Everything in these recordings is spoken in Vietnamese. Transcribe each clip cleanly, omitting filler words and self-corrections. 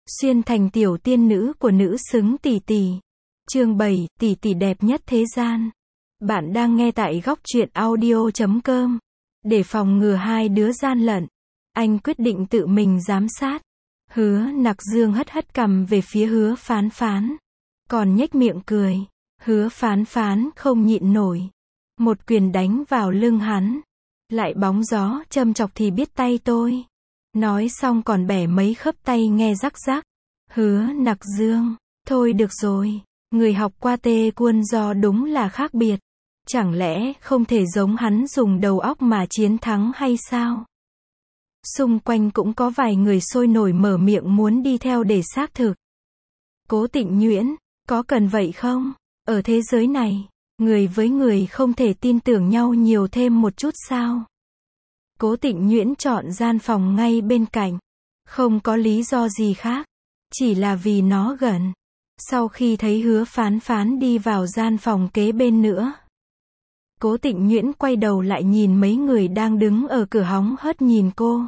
Xuyên thành tiểu tiên nữ của nữ xứng tỷ tỷ. Chương 7, tỷ tỷ đẹp nhất thế gian. Bạn đang nghe tại góc truyện audio.com. Để phòng ngừa hai đứa gian lận, anh quyết định tự mình giám sát. Hứa Nặc Dương hất hất cằm về phía Hứa Phán Phán, còn nhếch miệng cười. Hứa Phán Phán không nhịn nổi, một quyền đánh vào lưng hắn. Lại bóng gió châm chọc thì biết tay tôi. Nói xong còn bẻ mấy khớp tay nghe rắc rắc. Hứa Nặc Dương, thôi được rồi, người học qua tê quân do đúng là khác biệt. Chẳng lẽ không thể giống hắn dùng đầu óc mà chiến thắng hay sao? Xung quanh cũng có vài người sôi nổi mở miệng muốn đi theo để xác thực. Cố Tịnh Nhuyễn, có cần vậy không? Ở thế giới này, người với người không thể tin tưởng nhau nhiều thêm một chút sao? Cố Tịnh Nhuyễn chọn gian phòng ngay bên cạnh. Không có lý do gì khác, chỉ là vì nó gần. Sau khi thấy Hứa Phán Phán đi vào gian phòng kế bên nữa, Cố Tịnh Nhuyễn quay đầu lại nhìn mấy người đang đứng ở cửa hóng hớt nhìn cô.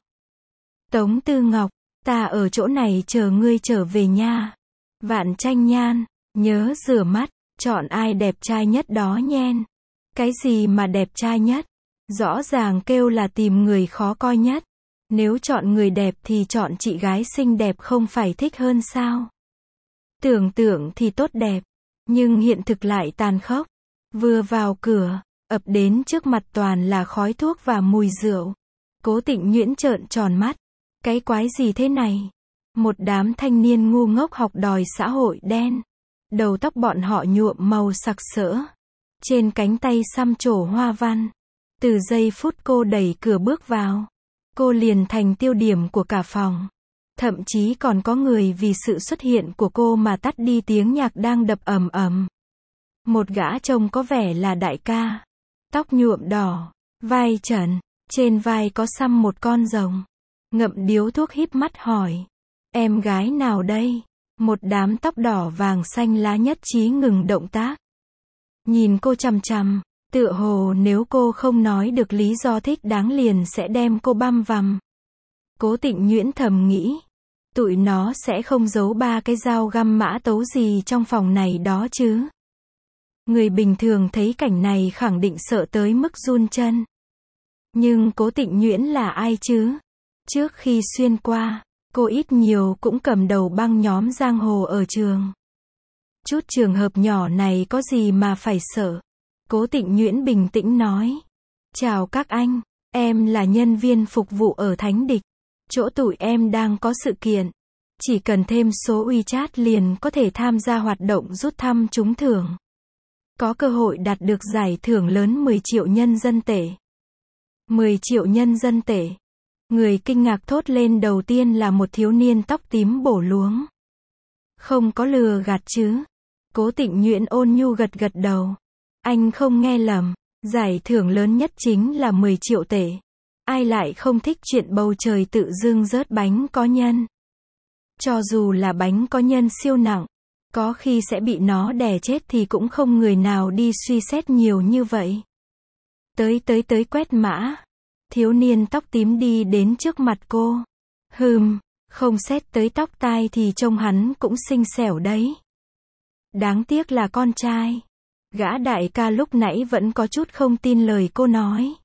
Tống Tư Ngọc, ta ở chỗ này chờ ngươi trở về nha. Vạn Tranh Nhan, nhớ rửa mắt, chọn ai đẹp trai nhất đó nhen. Cái gì mà đẹp trai nhất? Rõ ràng kêu là tìm người khó coi nhất. Nếu chọn người đẹp thì chọn chị gái xinh đẹp không phải thích hơn sao? Tưởng tượng thì tốt đẹp, nhưng hiện thực lại tàn khốc. Vừa vào cửa, ập đến trước mặt toàn là khói thuốc và mùi rượu. Cố Tịnh Nhuyễn trợn tròn mắt. Cái quái gì thế này? Một đám thanh niên ngu ngốc học đòi xã hội đen. Đầu tóc bọn họ nhuộm màu sặc sỡ. Trên cánh tay xăm trổ hoa văn. Từ giây phút cô đẩy cửa bước vào, cô liền thành tiêu điểm của cả phòng. Thậm chí còn có người vì sự xuất hiện của cô mà tắt đi tiếng nhạc đang đập ầm ầm. Một gã trông có vẻ là đại ca. Tóc nhuộm đỏ, vai trần, trên vai có xăm một con rồng. Ngậm điếu thuốc híp mắt hỏi. Em gái nào đây? Một đám tóc đỏ vàng xanh lá nhất trí ngừng động tác. Nhìn cô chằm chằm, tựa hồ nếu cô không nói được lý do thích đáng liền sẽ đem cô băm vằm. Cố Tịnh Nhuyễn thầm nghĩ. Tụi nó sẽ không giấu ba cái dao găm mã tấu gì trong phòng này đó chứ. Người bình thường thấy cảnh này khẳng định sợ tới mức run chân. Nhưng Cố Tịnh Nhuyễn là ai chứ? Trước khi xuyên qua, cô ít nhiều cũng cầm đầu băng nhóm giang hồ ở trường. Chút trường hợp nhỏ này có gì mà phải sợ. Cố Tịnh Nhuyễn bình tĩnh nói. Chào các anh, em là nhân viên phục vụ ở Thánh Địch. Chỗ tụi em đang có sự kiện. Chỉ cần thêm số WeChat liền có thể tham gia hoạt động rút thăm trúng thưởng. Có cơ hội đạt được giải thưởng lớn 10 triệu nhân dân tệ. 10 triệu nhân dân tệ. Người kinh ngạc thốt lên đầu tiên là một thiếu niên tóc tím bổ luống. Không có lừa gạt chứ? Cố Tịnh Nhuyễn ôn nhu gật gật đầu. Anh không nghe lầm, giải thưởng lớn nhất chính là 10 triệu tệ. Ai lại không thích chuyện bầu trời tự dưng rớt bánh có nhân. Cho dù là bánh có nhân siêu nặng, có khi sẽ bị nó đè chết thì cũng không người nào đi suy xét nhiều như vậy. Tới quét mã. Thiếu niên tóc tím đi đến trước mặt cô. Không xét tới tóc tai thì trông hắn cũng xinh xẻo đấy. Đáng tiếc là con trai. Gã đại ca lúc nãy vẫn có chút không tin lời cô nói.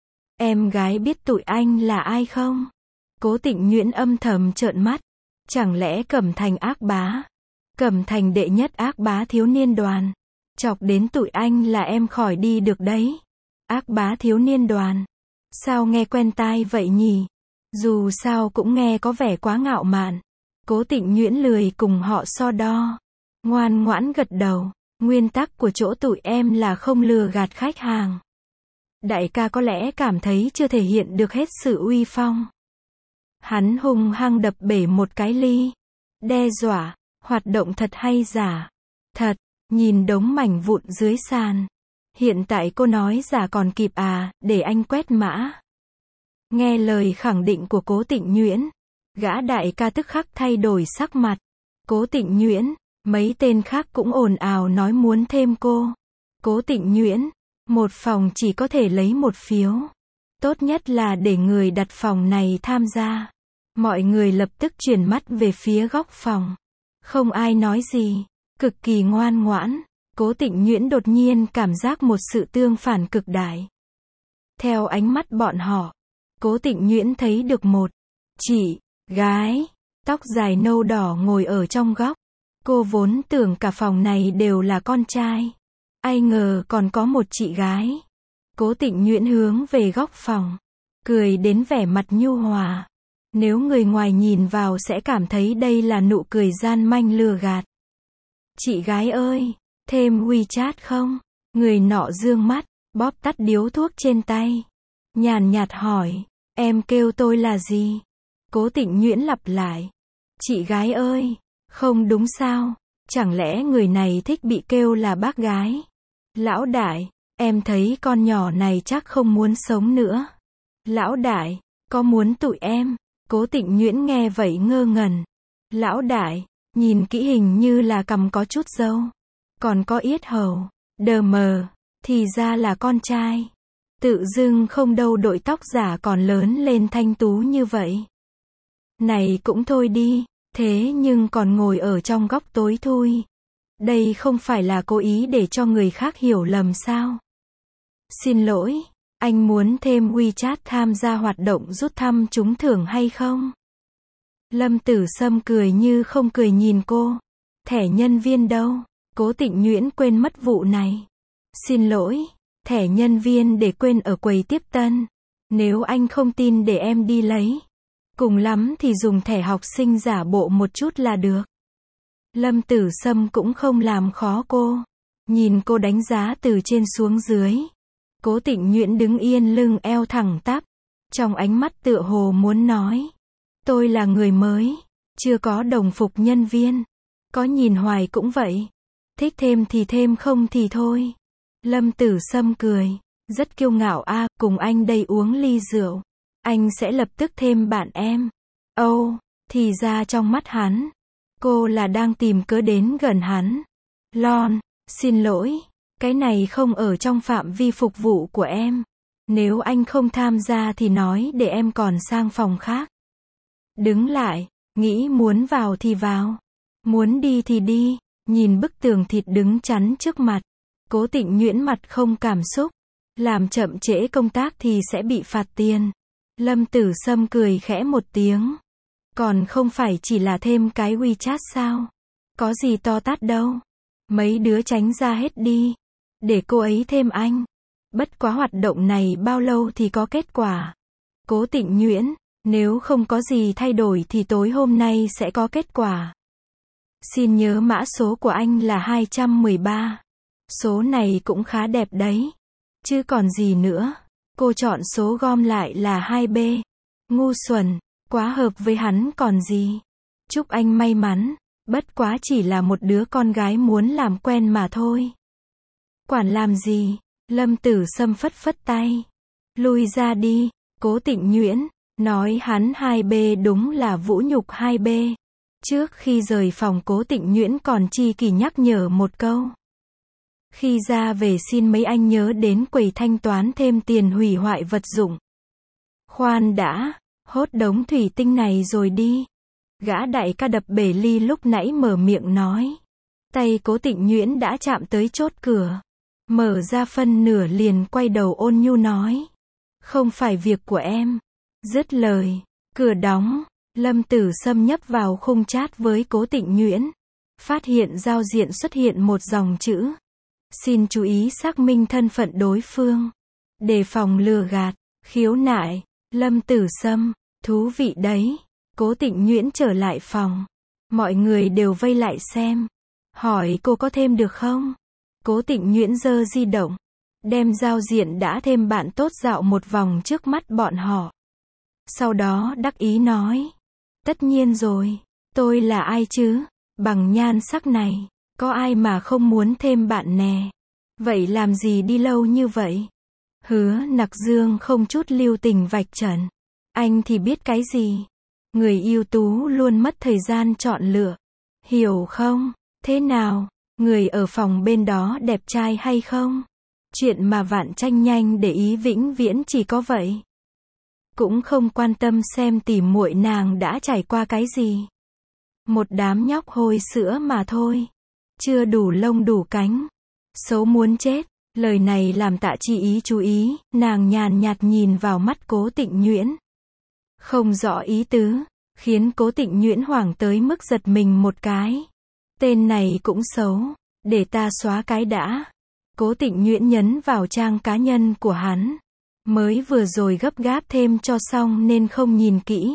Em gái biết tụi anh là ai không? Cố Tịnh Nhuyễn âm thầm trợn mắt. Chẳng lẽ Cẩm Thành ác bá? Cẩm Thành đệ nhất ác bá thiếu niên đoàn. Chọc đến tụi anh là em khỏi đi được đấy. Ác bá thiếu niên đoàn. Sao nghe quen tai vậy nhỉ? Dù sao cũng nghe có vẻ quá ngạo mạn. Cố Tịnh Nhuyễn lười cùng họ so đo. Ngoan ngoãn gật đầu. Nguyên tắc của chỗ tụi em là không lừa gạt khách hàng. Đại ca có lẽ cảm thấy chưa thể hiện được hết sự uy phong. Hắn hung hăng đập bể một cái ly. Đe dọa, hoạt động thật hay giả? Thật, nhìn đống mảnh vụn dưới sàn. Hiện tại cô nói giả còn kịp à, để anh quét mã. Nghe lời khẳng định của Cố Tịnh Nhuyễn, gã đại ca tức khắc thay đổi sắc mặt. Cố Tịnh Nhuyễn, mấy tên khác cũng ồn ào nói muốn thêm cô. Cố Tịnh Nhuyễn, một phòng chỉ có thể lấy một phiếu. Tốt nhất là để người đặt phòng này tham gia. Mọi người lập tức chuyển mắt về phía góc phòng. Không ai nói gì. Cực kỳ ngoan ngoãn. Cố Tịnh Nhuyễn đột nhiên cảm giác một sự tương phản cực đại. Theo ánh mắt bọn họ, Cố Tịnh Nhuyễn thấy được một chị gái, tóc dài nâu đỏ ngồi ở trong góc. Cô vốn tưởng cả phòng này đều là con trai. Ai ngờ còn có một chị gái. Cố Tịnh Nhuyễn hướng về góc phòng, cười đến vẻ mặt nhu hòa. Nếu người ngoài nhìn vào sẽ cảm thấy đây là nụ cười gian manh lừa gạt. Chị gái ơi, thêm WeChat không? Người nọ dương mắt, bóp tắt điếu thuốc trên tay. Nhàn nhạt hỏi, em kêu tôi là gì? Cố Tịnh Nhuyễn lặp lại. Chị gái ơi, không đúng sao? Chẳng lẽ người này thích bị kêu là bác gái? Lão đại, em thấy con nhỏ này chắc không muốn sống nữa. Lão đại, có muốn tụi em? Cố Tịnh Nhuyễn nghe vậy ngơ ngẩn. Lão đại, nhìn kỹ hình như là cằm có chút râu. Còn có yết hầu. Đờ mờ, thì ra là con trai. Tự dưng không đâu đội tóc giả còn lớn lên thanh tú như vậy. Này cũng thôi đi, thế nhưng còn ngồi ở trong góc tối thui. Đây không phải là cố ý để cho người khác hiểu lầm sao? Xin lỗi, anh muốn thêm WeChat tham gia hoạt động rút thăm trúng thưởng hay không? Lâm Tử Sâm cười như không cười nhìn cô. Thẻ nhân viên đâu? Cố Tịnh Nhuyễn quên mất vụ này. Xin lỗi, thẻ nhân viên để quên ở quầy tiếp tân. Nếu anh không tin để em đi lấy. Cùng lắm thì dùng thẻ học sinh giả bộ một chút là được. Lâm Tử Sâm cũng không làm khó cô. Nhìn cô đánh giá từ trên xuống dưới. Cố Tịnh Nhuyễn đứng yên lưng eo thẳng tắp. Trong ánh mắt tựa hồ muốn nói. Tôi là người mới. Chưa có đồng phục nhân viên. Có nhìn hoài cũng vậy. Thích thêm thì thêm không thì thôi. Lâm Tử Sâm cười. Rất kiêu ngạo cùng anh đây uống ly rượu. Anh sẽ lập tức thêm bạn em. Thì ra trong mắt hắn. Cô là đang tìm cớ đến gần hắn. Lon, xin lỗi. Cái này không ở trong phạm vi phục vụ của em. Nếu anh không tham gia thì nói để em còn sang phòng khác. Đứng lại, nghĩ muốn vào thì vào. Muốn đi thì đi. Nhìn bức tường thịt đứng chắn trước mặt. Cố Tịnh Nhuyễn mặt không cảm xúc. Làm chậm trễ công tác thì sẽ bị phạt tiền. Lâm Tử Sâm cười khẽ một tiếng. Còn không phải chỉ là thêm cái WeChat sao? Có gì to tát đâu. Mấy đứa tránh ra hết đi. Để cô ấy thêm anh. Bất quá hoạt động này bao lâu thì có kết quả. Cố Tịnh Nhuyễn, nếu không có gì thay đổi thì tối hôm nay sẽ có kết quả. Xin nhớ mã số của anh là 213. Số này cũng khá đẹp đấy. Chứ còn gì nữa. Cô chọn số gom lại là 2B. Ngu xuẩn, quá hợp với hắn còn gì. Chúc anh may mắn, bất quá chỉ là một đứa con gái muốn làm quen mà thôi. Quản làm gì? Lâm Tử Sâm phất phất tay. Lui ra đi, Cố Tịnh Nhuyễn, nói hắn 2B đúng là vũ nhục 2B. Trước khi rời phòng Cố Tịnh Nhuyễn còn chi kỷ nhắc nhở một câu. Khi ra về xin mấy anh nhớ đến quầy thanh toán thêm tiền hủy hoại vật dụng. Khoan đã, hốt đống thủy tinh này rồi đi. Gã đại ca đập bể ly lúc nãy mở miệng nói. Tay Cố Tịnh Nhuyễn đã chạm tới chốt cửa. Mở ra phân nửa liền quay đầu ôn nhu nói. Không phải việc của em. Dứt lời, cửa đóng. Lâm Tử Sâm nhấp vào khung chat với Cố Tịnh Nhuyễn. Phát hiện giao diện xuất hiện một dòng chữ. Xin chú ý xác minh thân phận đối phương. Đề phòng lừa gạt, khiếu nại. Lâm Tử Sâm, thú vị đấy. Cố Tịnh Nhuyễn trở lại phòng. Mọi người đều vây lại xem. Hỏi cô có thêm được không? Cố Tịnh Nhuyễn giơ di động. Đem giao diện đã thêm bạn tốt dạo một vòng trước mắt bọn họ. Sau đó đắc ý nói. Tất nhiên rồi. Tôi là ai chứ? Bằng nhan sắc này. Có ai mà không muốn thêm bạn nè. Vậy làm gì đi lâu như vậy? Hứa Nặc Dương không chút lưu tình vạch trần. Anh thì biết cái gì? Người ưu tú luôn mất thời gian chọn lựa. Hiểu không? Thế nào? Người ở phòng bên đó đẹp trai hay không? Chuyện mà Vạn Tranh nhanh để ý vĩnh viễn chỉ có vậy. cũng không quan tâm xem tỉ muội nàng đã trải qua cái gì. Một đám nhóc hôi sữa mà thôi. Chưa đủ lông đủ cánh. Xấu muốn chết. Lời này làm Tạ Chi Ý chú ý, nàng nhàn nhạt nhìn vào mắt Cố Tịnh Nhuyễn. Không rõ ý tứ, khiến Cố Tịnh Nhuyễn hoảng tới mức giật mình một cái. Tên này cũng xấu, để ta xóa cái đã. Cố Tịnh Nhuyễn nhấn vào trang cá nhân của hắn. Mới vừa rồi gấp gáp thêm cho xong nên không nhìn kỹ.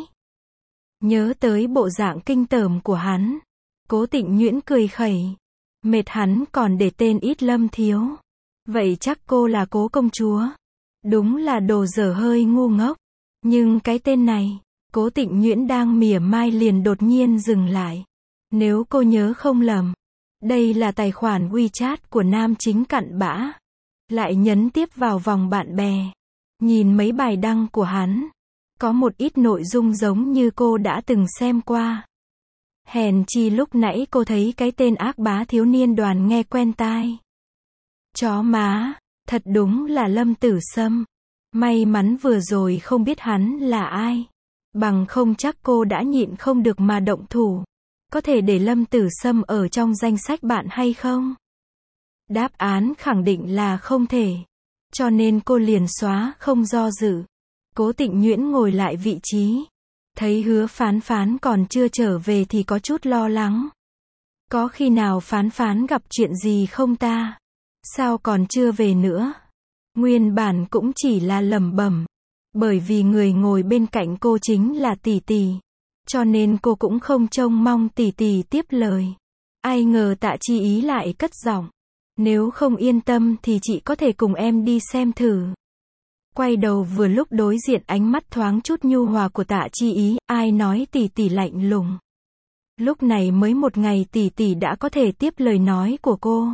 Nhớ tới bộ dạng kinh tởm của hắn. Cố Tịnh Nhuyễn cười khẩy. Mệt hắn còn để tên ít Lâm thiếu. Vậy chắc cô là Cố công chúa. Đúng là đồ dở hơi ngu ngốc. Nhưng cái tên này, Cố Tịnh Nhuyễn đang mỉa mai liền đột nhiên dừng lại. Nếu cô nhớ không lầm, đây là tài khoản WeChat của nam chính cặn bã. Lại nhấn tiếp vào vòng bạn bè. Nhìn mấy bài đăng của hắn. Có một ít nội dung giống như cô đã từng xem qua. Hèn chi lúc nãy cô thấy cái tên ác bá thiếu niên Đoàn nghe quen tai. Chó má, thật đúng là Lâm Tử Sâm. May mắn vừa rồi không biết hắn là ai. Bằng không chắc cô đã nhịn không được mà động thủ. Có thể để Lâm Tử Sâm ở trong danh sách bạn hay không? Đáp án khẳng định là không thể. Cho nên cô liền xóa không do dự. Cố Tịnh Nhuyễn ngồi lại vị trí. Thấy Hứa Phán Phán còn chưa trở về thì có chút lo lắng. Có khi nào Phán Phán gặp chuyện gì không ta? Sao còn chưa về nữa? Nguyên bản cũng chỉ là lẩm bẩm. Bởi vì người ngồi bên cạnh cô chính là tỷ tỷ. Cho nên cô cũng không trông mong tỷ tỷ tiếp lời. Ai ngờ Tạ Chi Ý lại cất giọng. Nếu không yên tâm thì chị có thể cùng em đi xem thử. Quay đầu vừa lúc đối diện ánh mắt thoáng chút nhu hòa của Tạ Chi Ý, ai nói tỷ tỷ lạnh lùng. Lúc này mới một ngày tỷ tỷ đã có thể tiếp lời nói của cô.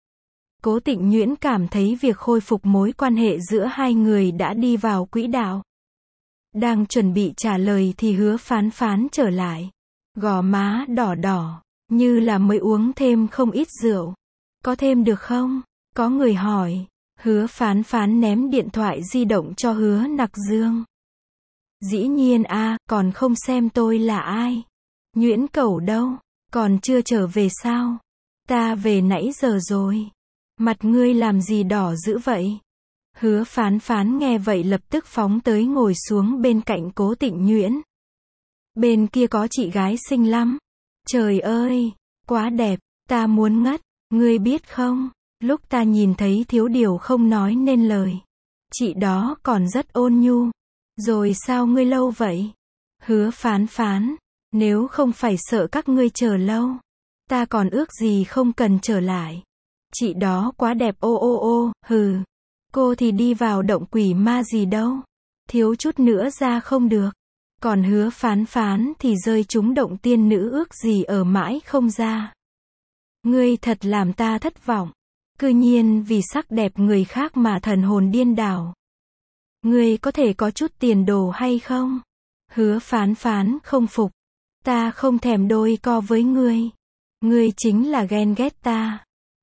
Cố Tịnh Nhuyễn cảm thấy việc khôi phục mối quan hệ giữa hai người đã đi vào quỹ đạo. Đang chuẩn bị trả lời thì Hứa Phán Phán trở lại. Gò má đỏ đỏ, như là mới uống thêm không ít rượu. Có thêm được không? Có người hỏi. Hứa Phán Phán ném điện thoại di động cho Hứa Nặc Dương. Dĩ nhiên a, còn không xem tôi là ai? Nhuyễn Cẩu đâu? Còn chưa trở về sao? Ta về nãy giờ rồi. Mặt ngươi làm gì đỏ dữ vậy? Hứa Phán Phán nghe vậy lập tức phóng tới ngồi xuống bên cạnh Cố Tịnh Nhuyễn. Bên kia có chị gái xinh lắm. Trời ơi, quá đẹp, ta muốn ngất. Ngươi biết không, lúc ta nhìn thấy thiếu điều không nói nên lời. Chị đó còn rất ôn nhu. Rồi sao ngươi lâu vậy? Hứa Phán Phán, nếu không phải sợ các ngươi chờ lâu, ta còn ước gì không cần trở lại. Chị đó quá đẹp ô ô ô, hừ. Cô thì đi vào động quỷ ma gì đâu. Thiếu chút nữa ra không được. Còn Hứa Phán Phán thì rơi trúng động tiên nữ ước gì ở mãi không ra. Ngươi thật làm ta thất vọng. Cư nhiên vì sắc đẹp người khác mà thần hồn điên đảo. Ngươi có thể có chút tiền đồ hay không? Hứa Phán Phán không phục. Ta không thèm đôi co với ngươi. Ngươi chính là ghen ghét ta.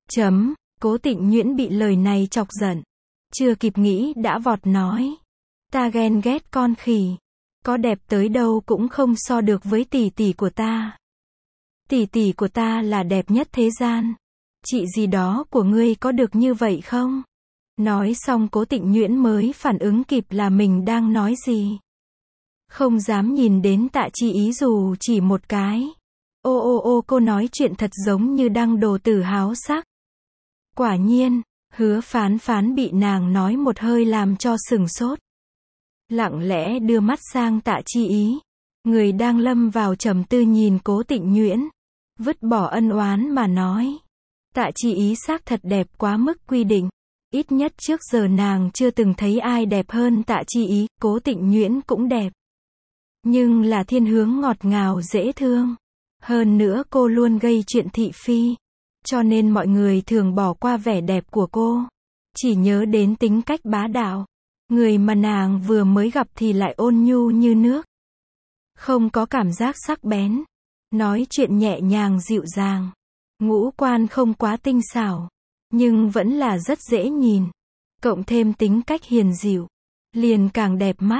Cố Tịnh Nhuyễn bị lời này chọc giận. Chưa kịp nghĩ đã vọt nói. Ta ghen ghét con khỉ. Có đẹp tới đâu cũng không so được với tỷ tỷ của ta. Tỷ tỷ của ta là đẹp nhất thế gian. Chị gì đó của ngươi có được như vậy không? Nói xong Cố Tịnh Nhuyễn mới phản ứng kịp là mình đang nói gì. Không dám nhìn đến Tạ Chi Ý dù chỉ một cái. Ô ô ô, cô nói chuyện thật giống như đăng đồ tử háo sắc. Quả nhiên, Hứa Phán Phán bị nàng nói một hơi làm cho sửng sốt. Lặng lẽ đưa mắt sang Tạ Chi Ý. Người đang lâm vào trầm tư nhìn Cố Tịnh Nhuyễn. Vứt bỏ ân oán mà nói. Tạ Chi Ý xác thật đẹp quá mức quy định. Ít nhất trước giờ nàng chưa từng thấy ai đẹp hơn Tạ Chi Ý. Cố Tịnh Nhuyễn cũng đẹp. Nhưng là thiên hướng ngọt ngào dễ thương. Hơn nữa cô luôn gây chuyện thị phi. Cho nên mọi người thường bỏ qua vẻ đẹp của cô. Chỉ nhớ đến tính cách bá đạo. Người mà nàng vừa mới gặp thì lại ôn nhu như nước. Không có cảm giác sắc bén. Nói chuyện nhẹ nhàng dịu dàng. Ngũ quan không quá tinh xảo. Nhưng vẫn là rất dễ nhìn. Cộng thêm tính cách hiền dịu. Liền càng đẹp mắt.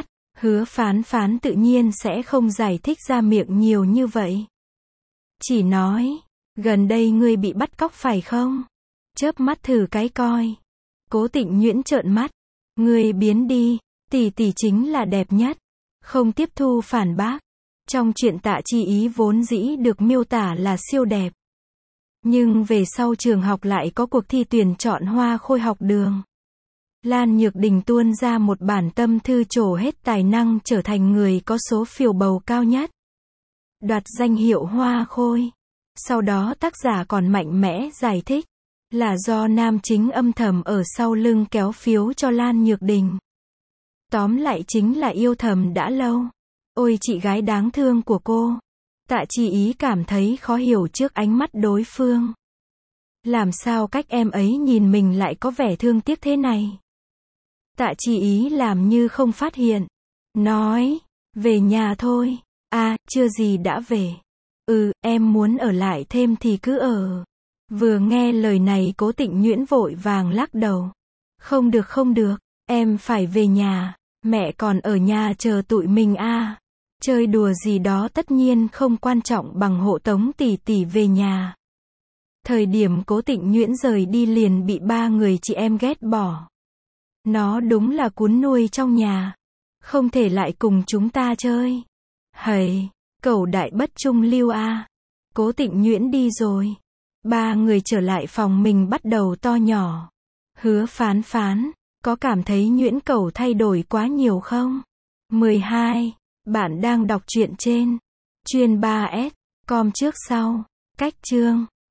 Hứa Phán Phán tự nhiên sẽ không giải thích ra miệng nhiều như vậy. Chỉ nói, gần đây ngươi bị bắt cóc phải không? Chớp mắt thử cái coi. Cố Tịnh Nhuyễn trợn mắt. Ngươi biến đi, tỷ tỷ chính là đẹp nhất. Không tiếp thu phản bác. Trong truyện Tạ Chi Ý vốn dĩ được miêu tả là siêu đẹp. Nhưng về sau trường học lại có cuộc thi tuyển chọn hoa khôi học đường. Lan Nhược Đình tuôn ra một bản tâm thư trổ hết tài năng trở thành người có số phiếu bầu cao nhất. Đoạt danh hiệu hoa khôi. Sau đó tác giả còn mạnh mẽ giải thích. Là do nam chính âm thầm ở sau lưng kéo phiếu cho Lan Nhược Đình. Tóm lại chính là yêu thầm đã lâu. Ôi chị gái đáng thương của cô. Tạ Chi Ý cảm thấy khó hiểu trước ánh mắt đối phương. Làm sao cách em ấy nhìn mình lại có vẻ thương tiếc thế này? Tạ Chi Ý làm như không phát hiện. Nói, về nhà thôi. À, chưa gì đã về. Em muốn ở lại thêm thì cứ ở. Vừa nghe lời này Cố Tịnh Nhuyễn vội vàng lắc đầu. Không được không được, em phải về nhà. Mẹ còn ở nhà chờ tụi mình à. Chơi đùa gì đó tất nhiên không quan trọng bằng hộ tống tỷ tỷ về nhà. Thời điểm Cố Tịnh Nhuyễn rời đi liền bị ba người chị em ghét bỏ. Nó đúng là cún nuôi trong nhà. Không thể lại cùng chúng ta chơi. Hầy, cẩu đại bất trung lưu a. Cố Tịnh Nhuyễn đi rồi. Ba người trở lại phòng mình bắt đầu to nhỏ. Hứa Phán Phán, có cảm thấy Nhuyễn cẩu thay đổi quá nhiều không? 12. Bạn đang đọc truyện trên Chuyên 3S, com trước sau. Cách chương